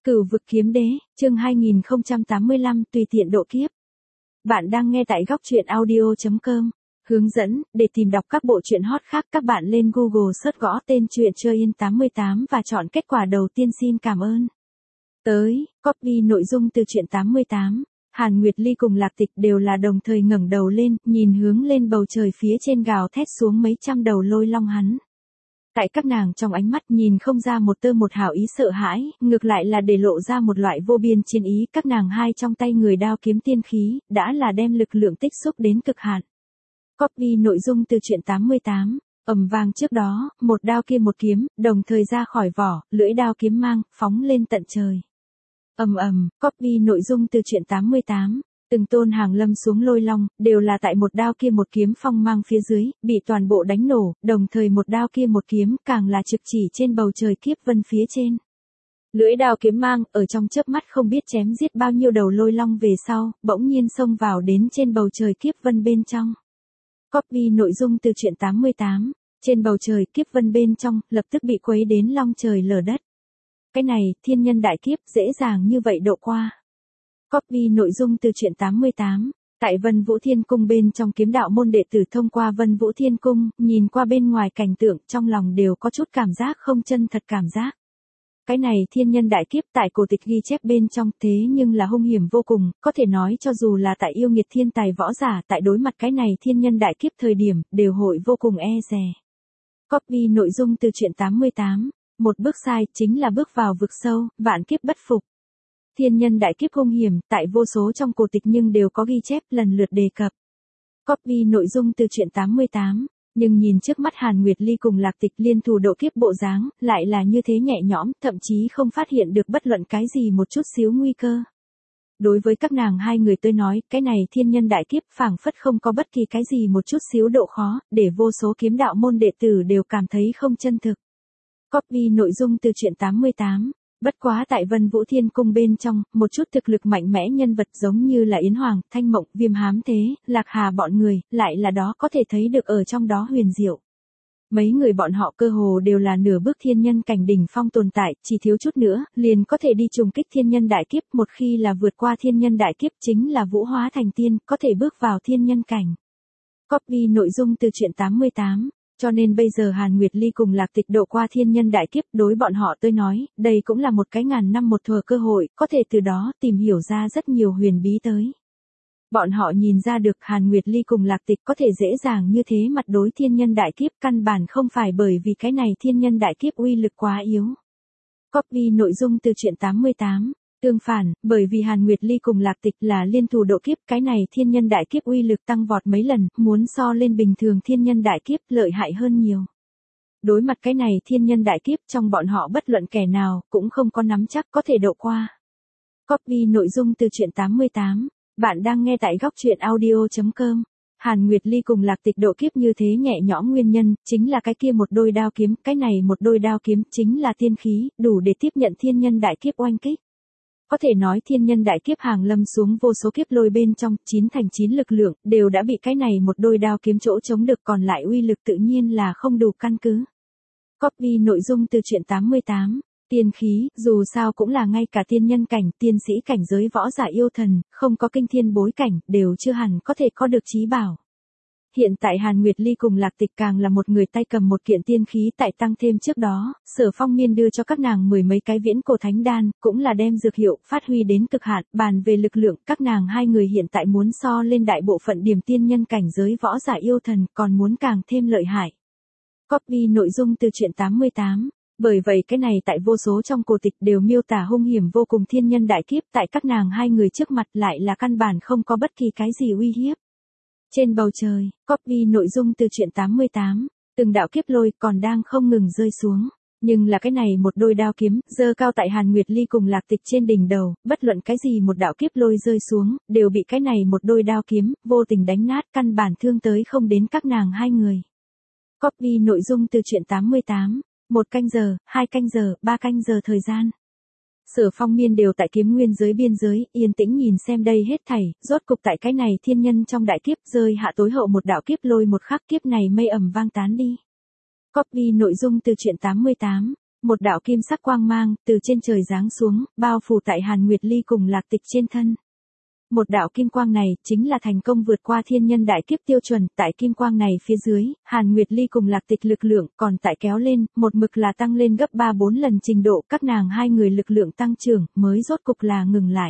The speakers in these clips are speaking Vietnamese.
Cửu vực kiếm đế, chương 2085 tùy tiện độ kiếp. Bạn đang nghe tại góc truyện audio.com. Hướng dẫn, để tìm đọc các bộ truyện hot khác các bạn lên Google search gõ tên truyện chơi in 88 và chọn kết quả đầu tiên xin cảm ơn. Copy nội dung từ truyện 88. Hàn Nguyệt Ly cùng Lạc Tịch đều là đồng thời ngẩng đầu lên, nhìn hướng lên bầu trời phía trên gào thét xuống mấy trăm đầu lôi long hắn. Tại các nàng trong ánh mắt nhìn không ra một tơ một hào ý sợ hãi, ngược lại là để lộ ra một loại vô biên chiến ý, các nàng hai trong tay người đao kiếm tiên khí, đã là đem lực lượng tích xúc đến cực hạn. Copy nội dung từ truyện 88. Ầm vang trước đó, một đao kia một kiếm, đồng thời ra khỏi vỏ, lưỡi đao kiếm mang, phóng lên tận trời. Copy nội dung từ truyện 88. Từng tôn hàng lâm xuống lôi long, đều là tại một đao kia một kiếm phong mang phía dưới, bị toàn bộ đánh nổ, đồng thời một đao kia một kiếm càng là trực chỉ trên bầu trời kiếp vân phía trên. Lưỡi đao kiếm mang, ở trong chớp mắt không biết chém giết bao nhiêu đầu lôi long về sau, bỗng nhiên xông vào đến trên bầu trời kiếp vân bên trong. Copy nội dung từ truyện 88. Trên bầu trời kiếp vân bên trong, lập tức bị quấy đến long trời lở đất. Cái này, thiên nhân đại kiếp, dễ dàng như vậy độ qua. Copy nội dung từ truyện 88. Tại Vân Vũ Thiên Cung bên trong kiếm đạo môn đệ tử thông qua Vân Vũ Thiên Cung, nhìn qua bên ngoài cảnh tượng trong lòng đều có chút cảm giác không chân thật cảm giác. Cái này thiên nhân đại kiếp tại cổ tịch ghi chép bên trong thế nhưng là hung hiểm vô cùng, có thể nói cho dù là tại yêu nghiệt thiên tài võ giả tại đối mặt cái này thiên nhân đại kiếp thời điểm, đều hội vô cùng e dè. Copy nội dung từ truyện 88. Một bước sai chính là bước vào vực sâu, vạn kiếp bất phục. Thiên nhân đại kiếp hung hiểm, tại vô số trong cổ tịch nhưng đều có ghi chép lần lượt đề cập. Copy nội dung từ truyện 88. Nhưng nhìn trước mắt Hàn Nguyệt Ly cùng Lạc Tịch liên thủ độ kiếp bộ dáng, lại là như thế nhẹ nhõm, thậm chí không phát hiện được bất luận cái gì một chút xíu nguy cơ. Đối với các nàng hai người tôi nói, cái này thiên nhân đại kiếp phảng phất không có bất kỳ cái gì một chút xíu độ khó, để vô số kiếm đạo môn đệ tử đều cảm thấy không chân thực. Copy nội dung từ truyện 88. Bất quá tại Vân Vũ Thiên Cung bên trong, một chút thực lực mạnh mẽ nhân vật giống như là Yến Hoàng, Thanh Mộng, Viêm Hám Thế, Lạc Hà bọn người, lại là đó có thể thấy được ở trong đó huyền diệu. Mấy người bọn họ cơ hồ đều là nửa bước thiên nhân cảnh đỉnh phong tồn tại, chỉ thiếu chút nữa, liền có thể đi trùng kích thiên nhân đại kiếp, một khi là vượt qua thiên nhân đại kiếp chính là vũ hóa thành tiên, có thể bước vào thiên nhân cảnh. Copy nội dung từ truyện 88. Cho nên bây giờ Hàn Nguyệt Ly cùng Lạc Tịch độ qua thiên nhân đại kiếp, đối bọn họ tôi nói, đây cũng là một cái ngàn năm một thuở cơ hội, có thể từ đó tìm hiểu ra rất nhiều huyền bí tới. Bọn họ nhìn ra được Hàn Nguyệt Ly cùng Lạc Tịch có thể dễ dàng như thế mặt đối thiên nhân đại kiếp, căn bản không phải bởi vì cái này thiên nhân đại kiếp uy lực quá yếu. Copy nội dung từ truyện 88. Tương phản, bởi vì Hàn Nguyệt Ly cùng Lạc Tịch là liên thủ độ kiếp, cái này thiên nhân đại kiếp uy lực tăng vọt mấy lần, muốn so lên bình thường thiên nhân đại kiếp lợi hại hơn nhiều. Đối mặt cái này thiên nhân đại kiếp trong bọn họ bất luận kẻ nào, cũng không có nắm chắc có thể độ qua. Copy nội dung từ truyện 88. Bạn đang nghe tại góc truyện audio.com. Hàn Nguyệt Ly cùng Lạc Tịch độ kiếp như thế nhẹ nhõm nguyên nhân, chính là cái kia một đôi đao kiếm, cái này một đôi đao kiếm chính là tiên khí, đủ để tiếp nhận thiên nhân đại kiếp oanh kích. Có thể nói thiên nhân đại kiếp hàng lâm xuống vô số kiếp lôi bên trong, 9 thành 9 lực lượng, đều đã bị cái này một đôi đao kiếm chỗ chống được, còn lại uy lực tự nhiên là không đủ căn cứ. Copy nội dung từ truyện 88. Tiên khí, dù sao cũng là ngay cả tiên nhân cảnh, tiên sĩ cảnh giới võ giả yêu thần, không có kinh thiên bối cảnh, đều chưa hẳn có thể có được chí bảo. Hiện tại Hàn Nguyệt Ly cùng Lạc Tịch càng là một người tay cầm một kiện tiên khí, tại tăng thêm trước đó, Sở Phong Miên đưa cho các nàng 10 mấy cái viễn cổ thánh đan, cũng là đem dược hiệu phát huy đến cực hạn, bàn về lực lượng, các nàng hai người hiện tại muốn so lên đại bộ phận điểm tiên nhân cảnh giới võ giả yêu thần, còn muốn càng thêm lợi hại. Copy nội dung từ truyện 88. Bởi vậy cái này tại vô số trong cổ tịch đều miêu tả hung hiểm vô cùng thiên nhân đại kiếp, tại các nàng hai người trước mặt lại là căn bản không có bất kỳ cái gì uy hiếp. Trên bầu trời, copy nội dung từ truyện 88. Từng đạo kiếp lôi còn đang không ngừng rơi xuống. Nhưng là cái này một đôi đao kiếm, giơ cao tại Hàn Nguyệt Ly cùng Lạc Tịch trên đỉnh đầu, bất luận cái gì một đạo kiếp lôi rơi xuống, đều bị cái này một đôi đao kiếm, vô tình đánh nát, căn bản thương tới không đến các nàng hai người. Copy nội dung từ truyện 88. 1 canh giờ, 2 canh giờ, 3 canh giờ thời gian. Sở Phong Miên đều tại kiếm nguyên giới biên giới, yên tĩnh nhìn xem đây hết thảy, rốt cục tại cái này thiên nhân trong đại kiếp rơi hạ tối hậu một đạo kiếp lôi một khắc, kiếp này mây ầm vang tán đi. Copy nội dung từ truyện 88. Một đạo kim sắc quang mang, từ trên trời giáng xuống, bao phủ tại Hàn Nguyệt Ly cùng Lạc Tịch trên thân. Một đạo kim quang này, chính là thành công vượt qua thiên nhân đại kiếp tiêu chuẩn, tại kim quang này phía dưới, Hàn Nguyệt Ly cùng Lạc Tịch lực lượng, còn tại kéo lên, một mực là tăng lên gấp 3-4 lần trình độ, các nàng hai người lực lượng tăng trưởng, mới rốt cục là ngừng lại.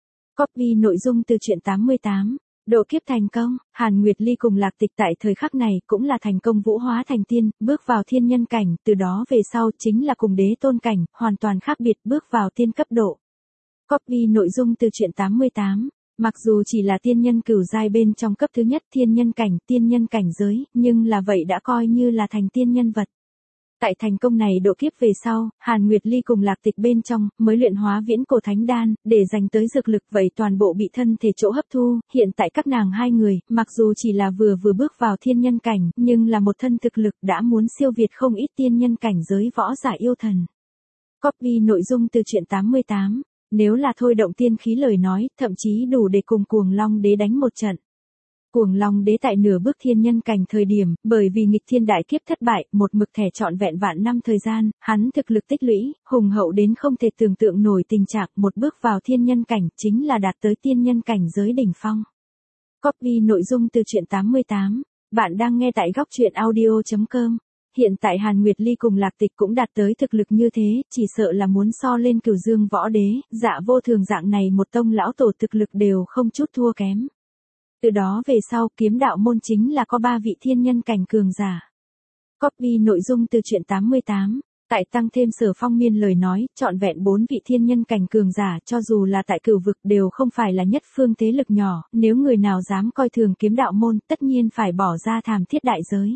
Copy nội dung từ truyện 88. Độ kiếp thành công, Hàn Nguyệt Ly cùng Lạc Tịch tại thời khắc này cũng là thành công vũ hóa thành tiên, bước vào thiên nhân cảnh, từ đó về sau chính là cùng đế tôn cảnh, hoàn toàn khác biệt bước vào tiên cấp độ. Copy nội dung từ truyện 88. Mặc dù chỉ là tiên nhân cửu giai bên trong cấp thứ nhất tiên nhân cảnh giới, nhưng là vậy đã coi như là thành tiên nhân vật. Tại thành công này độ kiếp về sau, Hàn Nguyệt Ly cùng Lạc Tịch bên trong, mới luyện hóa viễn cổ thánh đan, để dành tới dược lực vậy toàn bộ bị thân thể chỗ hấp thu, hiện tại các nàng hai người, mặc dù chỉ là vừa bước vào thiên nhân cảnh, nhưng là một thân thực lực đã muốn siêu việt không ít tiên nhân cảnh giới võ giả yêu thần. Copy nội dung từ truyện 88, nếu là thôi động tiên khí lời nói, thậm chí đủ để cùng Cuồng Long Đế đánh một trận. Cuồng Long Đế tại nửa bước thiên nhân cảnh thời điểm, bởi vì nghịch thiên đại kiếp thất bại, một mực thẻ trọn vẹn vạn năm thời gian, hắn thực lực tích lũy, hùng hậu đến không thể tưởng tượng nổi tình trạng, một bước vào thiên nhân cảnh, chính là đạt tới tiên nhân cảnh giới đỉnh phong. Copy nội dung từ truyện 88, bạn đang nghe tại góc truyện audio.com. Hiện tại Hàn Nguyệt Ly cùng Lạc Tịch cũng đạt tới thực lực như thế, chỉ sợ là muốn so lên Cửu Dương Võ Đế, Dạ Vô Thường dạng này một tông lão tổ thực lực đều không chút thua kém. Từ đó về sau, kiếm đạo môn chính là có 3 vị thiên nhân cảnh cường giả. Copy nội dung từ truyện 88, tại tăng thêm Sở Phong Miên lời nói, trọn vẹn 4 vị thiên nhân cảnh cường giả, cho dù là tại cửu vực đều không phải là nhất phương thế lực nhỏ, nếu người nào dám coi thường kiếm đạo môn, tất nhiên phải bỏ ra thảm thiết đại giới.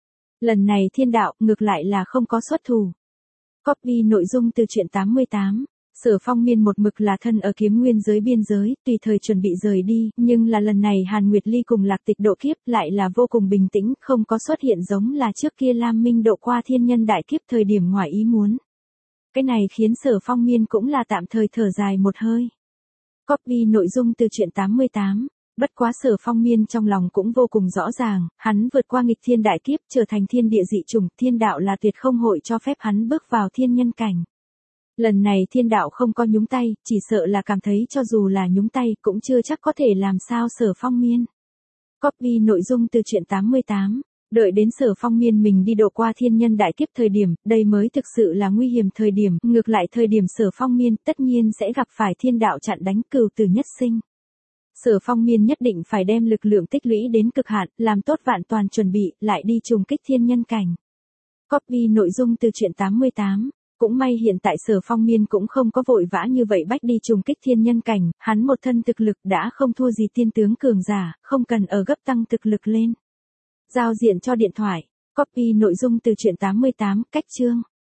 Lần này thiên đạo, ngược lại là không có xuất thủ. Copy nội dung từ truyện 88. Sở Phong Miên một mực là thân ở kiếm nguyên giới biên giới, tùy thời chuẩn bị rời đi, nhưng là lần này Hàn Nguyệt Ly cùng Lạc Tịch độ kiếp lại là vô cùng bình tĩnh, không có xuất hiện giống là trước kia Lam Minh độ qua thiên nhân đại kiếp thời điểm ngoài ý muốn. Cái này khiến Sở Phong Miên cũng là tạm thời thở dài một hơi. Copy nội dung từ truyện 88. Bất quá Sở Phong Miên trong lòng cũng vô cùng rõ ràng, hắn vượt qua nghịch thiên đại kiếp trở thành thiên địa dị chủng, thiên đạo là tuyệt không hội cho phép hắn bước vào thiên nhân cảnh. Lần này thiên đạo không có nhúng tay, chỉ sợ là cảm thấy cho dù là nhúng tay cũng chưa chắc có thể làm sao Sở Phong Miên. Copy nội dung từ truyện 88. Đợi đến Sở Phong Miên mình đi độ qua thiên nhân đại kiếp thời điểm, đây mới thực sự là nguy hiểm thời điểm, ngược lại thời điểm Sở Phong Miên tất nhiên sẽ gặp phải thiên đạo chặn đánh cửu tử nhất sinh. Sở Phong Miên nhất định phải đem lực lượng tích lũy đến cực hạn, làm tốt vạn toàn chuẩn bị, lại đi trùng kích thiên nhân cảnh. Copy nội dung từ truyện 88. Cũng may hiện tại Sở Phong Miên cũng không có vội vã như vậy bách đi trùng kích thiên nhân cảnh, hắn một thân thực lực đã không thua gì tiên tướng cường giả, không cần ở gấp tăng thực lực lên. Giao diện cho điện thoại. Copy nội dung từ truyện 88, cách chương.